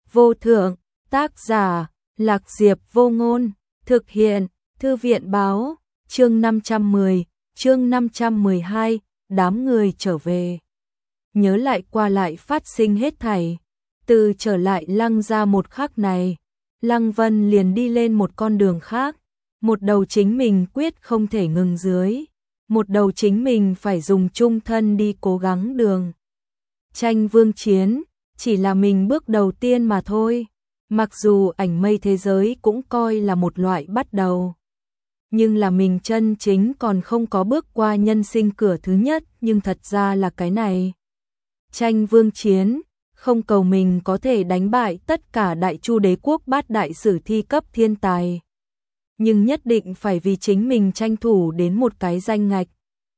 vô thượng, tác giả, Lạc Diệp Vô Ngôn, thực hiện, Thư viện báo, chương 510, chương 512, đám người trở về. Nhớ lại qua lại phát sinh hết thảy, từ trở lại Lăng gia một khắc này, Lăng Vân liền đi lên một con đường khác, một đầu chính mình quyết không thể ngừng dưới, một đầu chính mình phải dùng chung thân đi cố gắng đường. Tranh vương chiến, chỉ là mình bước đầu tiên mà thôi, mặc dù ảnh mây thế giới cũng coi là một loại bắt đầu. Nhưng là mình chân chính còn không có bước qua nhân sinh cửa thứ nhất, nhưng thật ra là cái này. Tranh vương chiến, không cầu mình có thể đánh bại tất cả Đại Chu đế quốc bát đại sử thi cấp thiên tài. Nhưng nhất định phải vì chính mình tranh thủ đến một cái danh ngạch.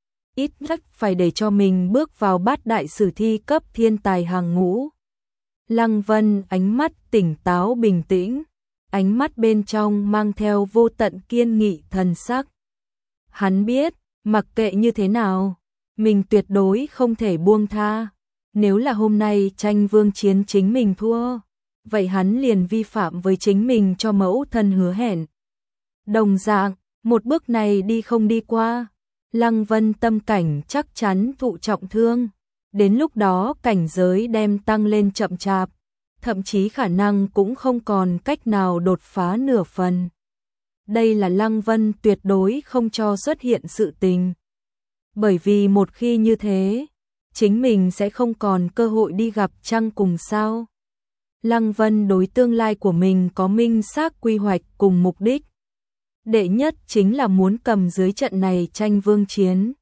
Ít nhất phải để cho mình bước vào bát đại sử thi cấp thiên tài hàng ngũ. Lăng Vân ánh mắt tỉnh táo bình tĩnh, ánh mắt bên trong mang theo vô tận kiên nghị thần sắc. Hắn biết, mặc kệ như thế nào, mình tuyệt đối không thể buông tha. Nếu là hôm nay tranh vương chiến chính mình thua, vậy hắn liền vi phạm với chính mình cho mẫu thân hứa hẹn. Đồng dạng, một bước này đi không đi qua, Lăng Vân tâm cảnh chắc chắn thụ trọng thương. Đến lúc đó cảnh giới đem tăng lên chậm chạp, thậm chí khả năng cũng không còn cách nào đột phá nửa phần. Đây là Lăng Vân tuyệt đối không cho xuất hiện sự tình. Bởi vì một khi như thế, chính mình sẽ không còn cơ hội đi gặp Trăng cùng sao. Lăng Vân đối tương lai của mình có minh xác quy hoạch cùng mục đích. Đệ nhất chính là muốn cầm dưới trận này tranh vương chiến.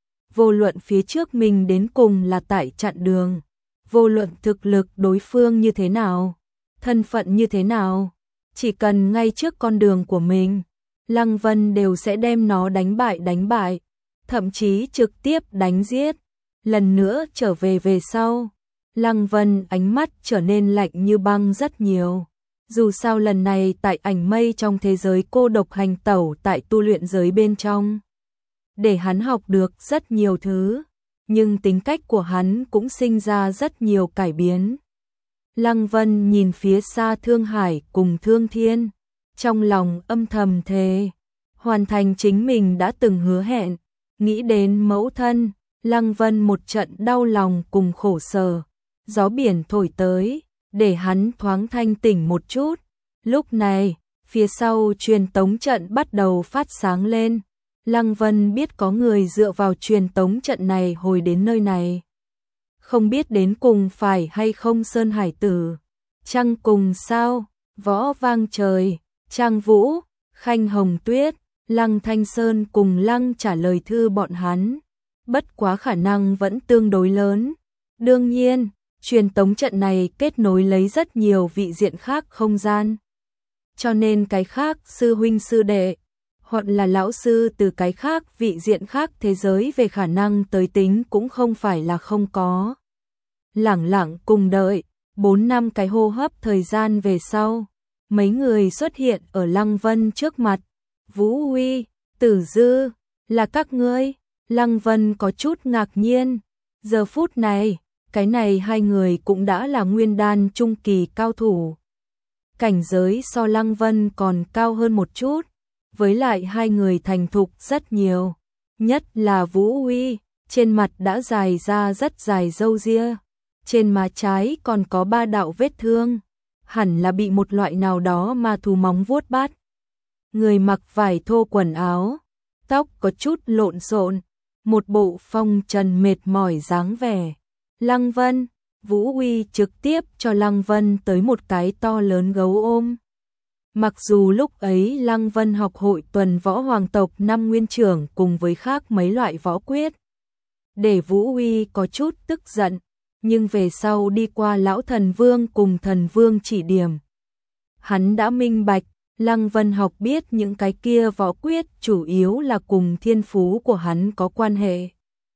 Vô luận phía trước mình đến cùng là tại chặn đường, vô luận thực lực đối phương như thế nào, thân phận như thế nào, chỉ cần ngay trước con đường của mình, Lăng Vân đều sẽ đem nó đánh bại, thậm chí trực tiếp đánh giết. Lần nữa trở về sau, Lăng Vân ánh mắt trở nên lạnh như băng rất nhiều. Dù sao lần này tại ảnh mây trong thế giới cô độc hành tẩu tại tu luyện giới bên trong, để hắn học được rất nhiều thứ, nhưng tính cách của hắn cũng sinh ra rất nhiều cải biến. Lăng Vân nhìn phía xa Thương Hải cùng Thương Thiên, trong lòng âm thầm thề, hoàn thành chính mình đã từng hứa hẹn. Nghĩ đến mẫu thân, Lăng Vân một trận đau lòng cùng khổ sở, gió biển thổi tới, để hắn thoáng thanh tỉnh một chút. Lúc này, phía sau truyền tống trận bắt đầu phát sáng lên. Lăng Vân biết có người dựa vào truyền tống trận này hồi đến nơi này. Không biết đến cùng phải hay không Sơn Hải Tử, Trăng cùng sao, Võ Vang Trời, Trang Vũ, Khanh Hồng Tuyết, Lăng Thanh Sơn cùng Lăng trả lời thư bọn hắn. Bất quá khả năng vẫn tương đối lớn. Đương nhiên, truyền tống trận này kết nối lấy rất nhiều vị diện khác không gian. Cho nên cái khác sư huynh sư đệ, hoặc là lão sư từ cái khác vị diện khác thế giới về khả năng tới tính cũng không phải là không có. Lẳng lặng cùng đợi, 4 năm cái hô hấp thời gian về sau, mấy người xuất hiện ở Lăng Vân trước mặt. Vũ Huy, Tử Dư, là các ngươi? Lăng Vân có chút ngạc nhiên. Giờ phút này, cái này hai người cũng đã là nguyên đan trung kỳ cao thủ. Cảnh giới so Lăng Vân còn cao hơn một chút, với lại hai người thành thục rất nhiều. Nhất là Vũ Huy, trên mặt đã dài ra rất dài râu ria, trên má trái còn có 3 đạo vết thương, hẳn là bị một loại nào đó ma thú móng vuốt bắt. Người mặc vải thô quần áo, tóc có chút lộn xộn, một bộ phong trần mệt mỏi dáng vẻ. Lăng Vân, Vũ Huy trực tiếp cho Lăng Vân tới một cái to lớn gấu ôm. Mặc dù lúc ấy Lăng Vân học hội tuần võ hoàng tộc 5 nguyên trưởng cùng với khác mấy loại võ quyết, để Vũ Huy có chút tức giận, nhưng về sau đi qua lão thần vương cùng thần vương chỉ điểm, hắn đã minh bạch, Lăng Vân học biết những cái kia võ quyết chủ yếu là cùng thiên phú của hắn có quan hệ.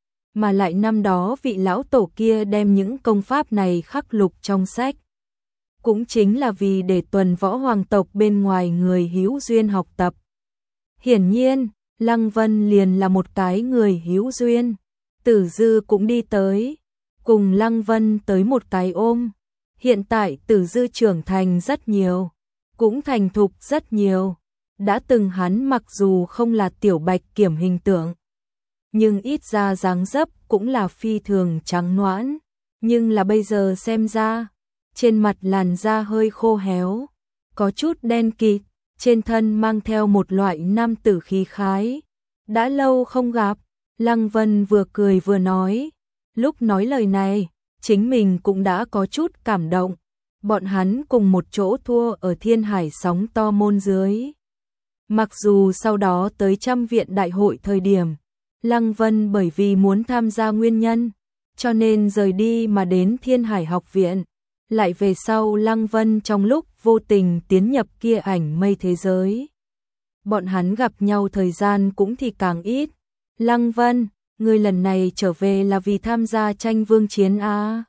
Mà lại năm đó vị lão tổ kia đem những công pháp này khắc lục trong sách, cũng chính là vì để tuần võ hoàng tộc bên ngoài người hữu duyên học tập. Hiển nhiên, Lăng Vân liền là một cái người hữu duyên. Tử Dư cũng đi tới, cùng Lăng Vân tới một cái ôm. Hiện tại Tử Dư trưởng thành rất nhiều, cũng thành thục rất nhiều. Đã từng hắn mặc dù không là tiểu bạch kiểm hình tượng, nhưng ít ra dáng dấp cũng là phi thường trắng nõn. Nhưng là bây giờ xem ra, trên mặt làn da hơi khô héo, có chút đen kịt, trên thân mang theo một loại nam tử khí khái. Đã lâu không gặp, Lăng Vân vừa cười vừa nói. Lúc nói lời này, chính mình cũng đã có chút cảm động. Bọn hắn cùng một chỗ thua ở Thiên Hải sóng to môn dưới. Mặc dù sau đó tới Trăm Viện đại hội thời điểm, Lăng Vân bởi vì muốn tham gia nguyên nhân, cho nên rời đi mà đến Thiên Hải học viện. Lại về sau Lăng Vân trong lúc vô tình tiến nhập kia ảnh mây thế giới. Bọn hắn gặp nhau thời gian cũng thì càng ít. Lăng Vân, người lần này trở về là vì tham gia tranh vương chiến à?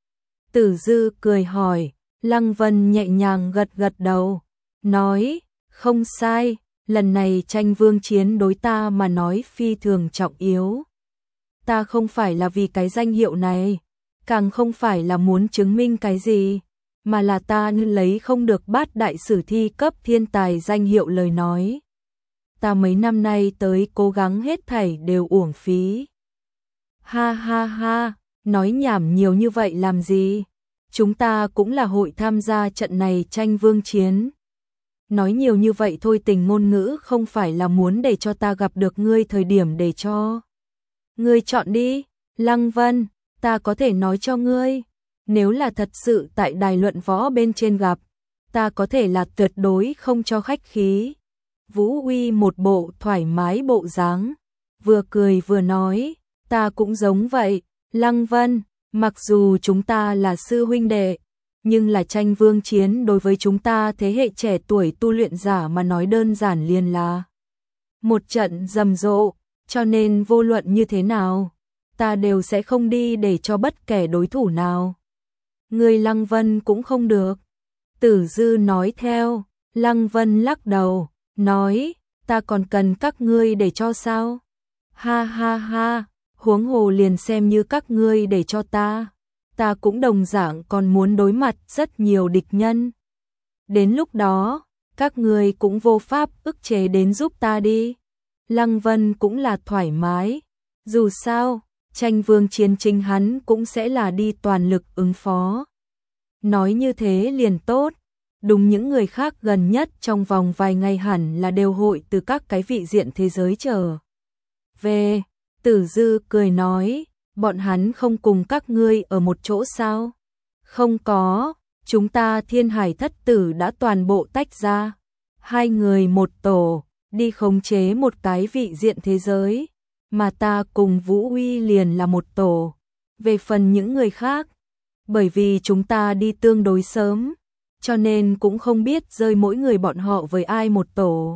Tử Dư cười hỏi. Lăng Vân nhẹ nhàng gật gật đầu, nói, không sai, lần này tranh vương chiến đối ta mà nói phi thường trọng yếu. Ta không phải là vì cái danh hiệu này, càng không phải là muốn chứng minh cái gì, mà là ta lấy không được bát đại sử thi cấp thiên tài danh hiệu lời nói. Ta mấy năm nay tới cố gắng hết thảy đều uổng phí. Ha ha ha, nói nhảm nhiều như vậy làm gì? Chúng ta cũng là hội tham gia trận này tranh vương chiến. Nói nhiều như vậy thôi, tình ngôn ngữ không phải là muốn để cho ta gặp được ngươi thời điểm để cho ngươi chọn đi. Lăng Vân, ta có thể nói cho ngươi, nếu là thật sự tại đài luận võ bên trên gặp, ta có thể là tuyệt đối không cho khách khí. Vũ Uy một bộ thoải mái bộ dáng, vừa cười vừa nói, ta cũng giống vậy, Lăng Vân. Mặc dù chúng ta là sư huynh đệ, nhưng là tranh vương chiến đối với chúng ta thế hệ trẻ tuổi tu luyện giả mà nói đơn giản liền là một trận rầm rộ, cho nên vô luận như thế nào, ta đều sẽ không đi để cho bất kể đối thủ nào. Người Lăng Vân cũng không được. Tử Dư nói theo. Lăng Vân lắc đầu, nói, ta còn cần các ngươi để cho sao? Ha ha ha. Huống hồ liền xem như các ngươi để cho ta cũng đồng dạng còn muốn đối mặt rất nhiều địch nhân. Đến lúc đó, các ngươi cũng vô pháp ức chế đến giúp ta đi. Lăng Vân cũng là thoải mái, dù sao, tranh vương chiến chính hắn cũng sẽ là đi toàn lực ứng phó. Nói như thế liền tốt, đúng những người khác gần nhất trong vòng vài ngày hẳn là đều hội từ các cái vị diện thế giới trở về. Tử Dư cười nói, bọn hắn không cùng các ngươi ở một chỗ sao? Không có, chúng ta Thiên Hải thất tử đã toàn bộ tách ra. Hai người một tổ, đi khống chế một cái vị diện thế giới, mà ta cùng Vũ Uy liền là một tổ. Về phần những người khác, bởi vì chúng ta đi tương đối sớm, cho nên cũng không biết rơi mỗi người bọn họ với ai một tổ.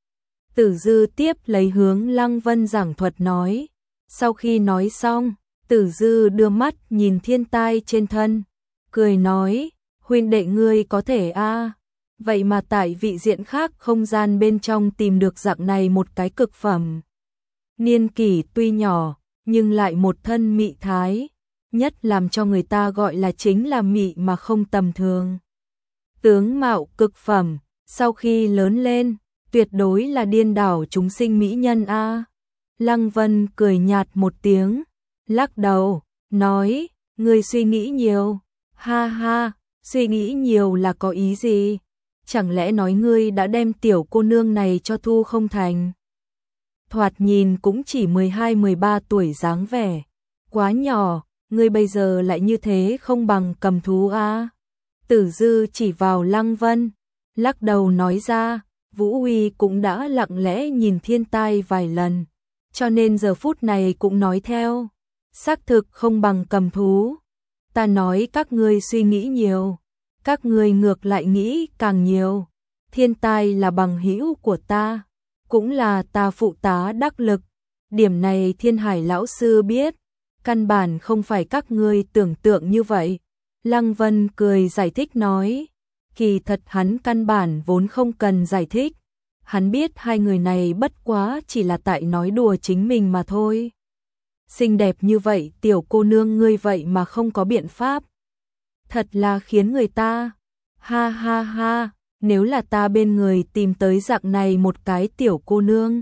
Tử Dư tiếp lấy hướng Lăng Vân giảng thuật nói. Sau khi nói xong, Tử Dư đưa mắt nhìn thiên tai trên thân, cười nói, huynh đệ ngươi có thể a, vậy mà tại vị diện khác không gian bên trong tìm được dạng này một cái cực phẩm. Niên kỷ tuy nhỏ, nhưng lại một thân mị thái, nhất làm cho người ta gọi là chính là mị mà không tầm thường. Tướng mạo cực phẩm, sau khi lớn lên, tuyệt đối là điên đảo chúng sinh mỹ nhân a. Lăng Vân cười nhạt một tiếng, lắc đầu, nói, ngươi suy nghĩ nhiều. Ha ha, suy nghĩ nhiều là có ý gì? Chẳng lẽ nói ngươi đã đem tiểu cô nương này cho thu không thành? Thoạt nhìn cũng chỉ 12-13 tuổi dáng vẻ, quá nhỏ, ngươi bây giờ lại như thế không bằng cầm thú a. Tử Dư chỉ vào Lăng Vân, lắc đầu nói ra, Vũ Uy cũng đã lặng lẽ nhìn thiên tai vài lần, cho nên giờ phút này cũng nói theo, xác thực không bằng cầm thú. Ta nói các ngươi suy nghĩ nhiều, các ngươi ngược lại nghĩ càng nhiều. Thiên tai là bằng hữu của ta, cũng là ta phụ tá đắc lực. Điểm này Thiên Hải lão sư biết, căn bản không phải các ngươi tưởng tượng như vậy. Lăng Vân cười giải thích nói, kỳ thật hắn căn bản vốn không cần giải thích. Hắn biết hai người này bất quá chỉ là tại nói đùa chính mình mà thôi. Xinh đẹp như vậy tiểu cô nương ngươi vậy mà không có biện pháp. thật là khiến người ta, ha ha ha, nếu là ta bên người tìm tới dạng này một cái tiểu cô nương.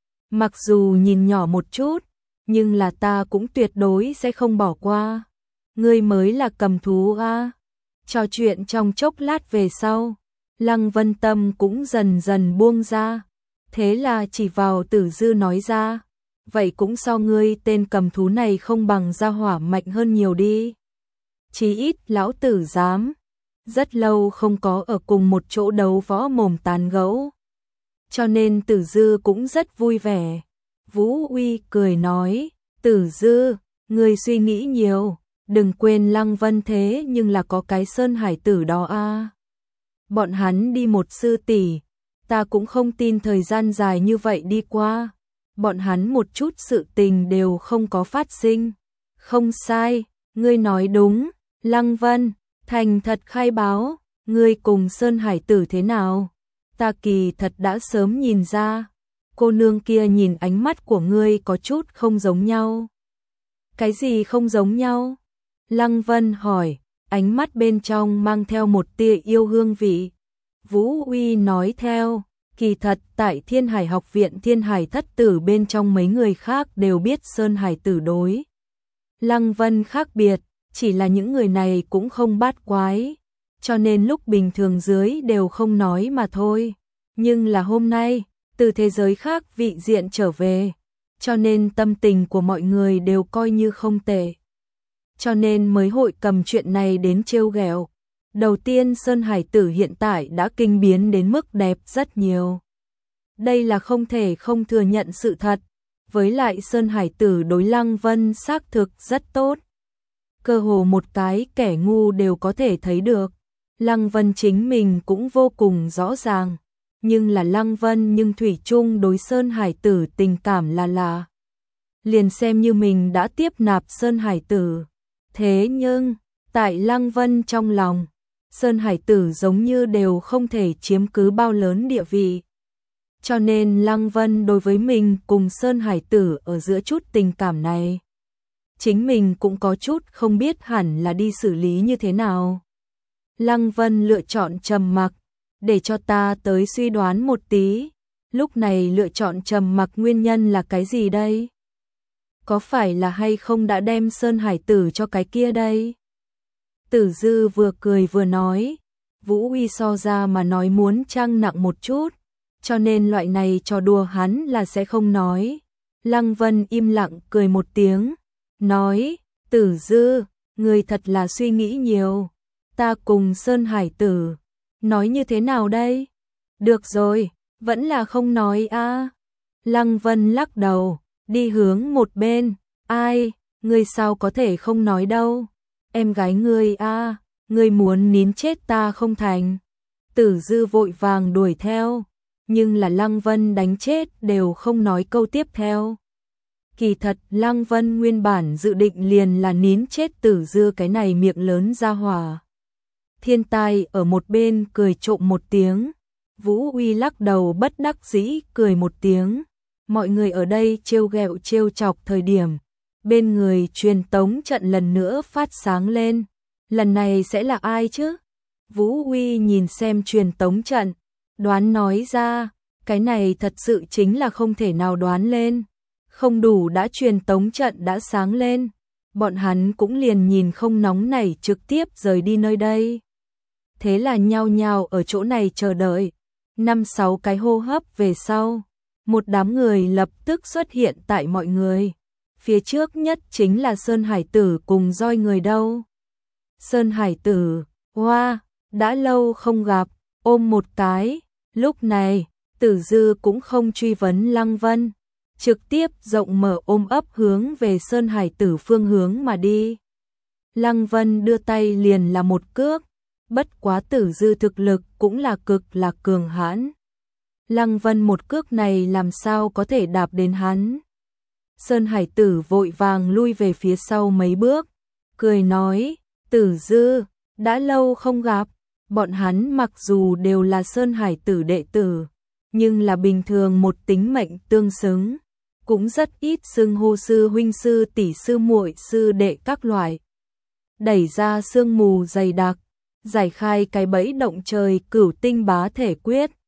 Mặc dù nhìn nhỏ một chút, nhưng là ta cũng tuyệt đối sẽ không bỏ qua. Ngươi mới là cầm thú a. Trò chuyện trong chốc lát về sau, Lăng Vân tâm cũng dần dần buông ra. Thế là chỉ vào Tử Dư nói ra, vậy cũng so ngươi tên cầm thú này không bằng gia hỏa mạnh hơn nhiều đi. Chí ít lão tử dám. Rất lâu không có ở cùng một chỗ đấu võ mồm tán gẫu, cho nên Tử Dư cũng rất vui vẻ. Vũ Uy cười nói, Tử Dư, ngươi suy nghĩ nhiều, đừng quên Lăng Vân thế nhưng là có cái Sơn Hải tử đó a. Bọn hắn đi một sư tỷ, ta cũng không tin thời gian dài như vậy đi qua, bọn hắn một chút sự tình đều không có phát sinh. Không sai, ngươi nói đúng, Lăng Vân, thành thật khai báo, ngươi cùng Sơn Hải tử thế nào? Ta kỳ thật đã sớm nhìn ra, cô nương kia nhìn ánh mắt của ngươi có chút không giống nhau. Cái gì không giống nhau? Lăng Vân hỏi, ánh mắt bên trong mang theo một tia yêu hương vị. Vũ Uy nói theo, kỳ thật tại Thiên Hải học viện Thiên Hải thất tử bên trong mấy người khác đều biết Sơn Hải tử đối. Lăng Vân khác biệt, chỉ là những người này cũng không bát quái, cho nên lúc bình thường dưới đều không nói mà thôi. Nhưng là hôm nay, từ thế giới khác vị diện trở về, cho nên tâm tình của mọi người đều coi như không tệ. Cho nên mới hội cầm chuyện này đến trêu ghẹo. Đầu tiên Sơn Hải tử hiện tại đã kinh biến đến mức đẹp rất nhiều. Đây là không thể không thừa nhận sự thật. Với lại Sơn Hải tử đối Lăng Vân xác thực rất tốt. Cơ hồ một cái kẻ ngu đều có thể thấy được. Lăng Vân chính mình cũng vô cùng rõ ràng. Nhưng là Lăng Vân nhưng thủy chung đối Sơn Hải tử tình cảm là liền xem như mình đã tiếp nạp Sơn Hải tử. Thế nhưng, tại Lăng Vân trong lòng, Sơn Hải tử giống như đều không thể chiếm cứ bao lớn địa vị. Cho nên Lăng Vân đối với mình cùng Sơn Hải tử ở giữa chút tình cảm này, chính mình cũng có chút không biết hẳn là đi xử lý như thế nào. Lăng Vân lựa chọn trầm mặc, để cho ta tới suy đoán một tí. Lúc này lựa chọn trầm mặc nguyên nhân là cái gì đây? Có phải là hay không đã đem Sơn Hải tử cho cái kia đây? Tử Dư vừa cười vừa nói, Vũ Uy so ra mà nói muốn trang nặng một chút, cho nên loại này trò đùa hắn là sẽ không nói. Lăng Vân im lặng cười một tiếng, nói, Tử Dư, người thật là suy nghĩ nhiều, ta cùng Sơn Hải tử, nói như thế nào đây? Được rồi, vẫn là không nói a. Lăng Vân lắc đầu, đi hướng một bên, ai, ngươi sao có thể không nói đâu, em gái ngươi a, ngươi muốn nín chết ta không thành. Tử Dư vội vàng đuổi theo, nhưng là Lăng Vân đánh chết đều không nói câu tiếp theo. Kỳ thật Lăng Vân nguyên bản dự định liền là nín chết Tử Dư cái này miệng lớn ra hỏa. Thiên Tai ở một bên cười trộm một tiếng, Vũ Uy lắc đầu bất đắc dĩ cười một tiếng. Mọi người ở đây trêu ghẹo trêu chọc thời điểm, bên người truyền tống trận lần nữa phát sáng lên. Lần này sẽ là ai chứ? Vũ Uy nhìn xem truyền tống trận, đoán nói ra, cái này thật sự chính là không thể nào đoán lên. Không đủ đã truyền tống trận đã sáng lên, bọn hắn cũng liền nhìn không nóng nảy trực tiếp rời đi nơi đây. Thế là nhao nhao ở chỗ này chờ đợi. 5-6 cái hô hấp về sau, một đám người lập tức xuất hiện tại mọi người. Phía trước nhất chính là Sơn Hải tử cùng roi người đâu. Sơn Hải tử, hoa, đã lâu không gặp, ôm một cái. Lúc này, Tử Dư cũng không truy vấn Lăng Vân, trực tiếp rộng mở ôm ấp hướng về Sơn Hải tử phương hướng mà đi. Lăng Vân đưa tay liền là một cước, bất quá Tử Dư thực lực cũng là cực là cường hãn. Lăng Vân một cước này làm sao có thể đạp đến hắn. Sơn Hải tử vội vàng lui về phía sau mấy bước, cười nói, Tử Dư, đã lâu không gặp. Bọn hắn mặc dù đều là Sơn Hải tử đệ tử, nhưng là bình thường một tính mệnh tương xứng, cũng rất ít xưng hô sư huynh sư tỷ sư muội sư đệ các loại. đẩy ra sương mù dày đặc, giải khai cái bẫy động trời Cửu Tinh Bá Thể Quyết,